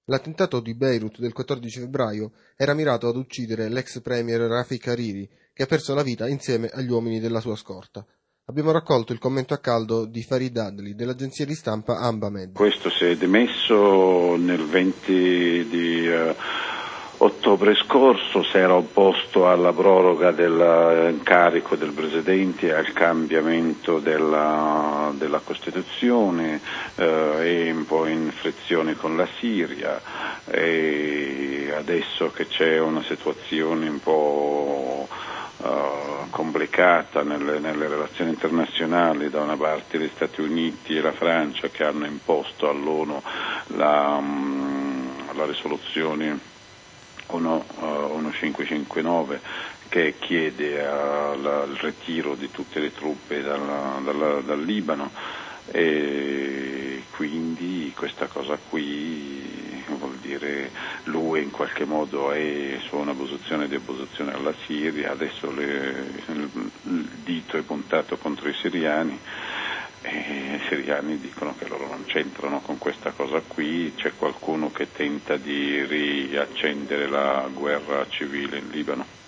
L'attentato di Beirut del 14 febbraio era mirato ad uccidere l'ex premier Rafik Hariri, che ha perso la vita insieme agli uomini della sua scorta. Abbiamo raccolto il commento a caldo di Farid Adli dell'agenzia di stampa Amba Med. Questo si è dimesso nel 20 di ottobre scorso, si era opposto alla proroga dell'incarico del Presidente e al cambiamento della Costituzione e un po' in frizione con la Siria, e adesso che c'è una situazione un po' complicata nelle relazioni internazionali, da una parte gli Stati Uniti e la Francia che hanno imposto all'ONU la risoluzione 1559 che chiede il ritiro di tutte le truppe dal Libano, e quindi questa cosa qui vuol dire l'UE in qualche modo è su una posizione di opposizione alla Siria. Adesso il dito è puntato contro i siriani e i siriani dicono che loro non c'entrano con questa cosa qui. C'è qualcuno che tenta di riaccendere la guerra civile in Libano.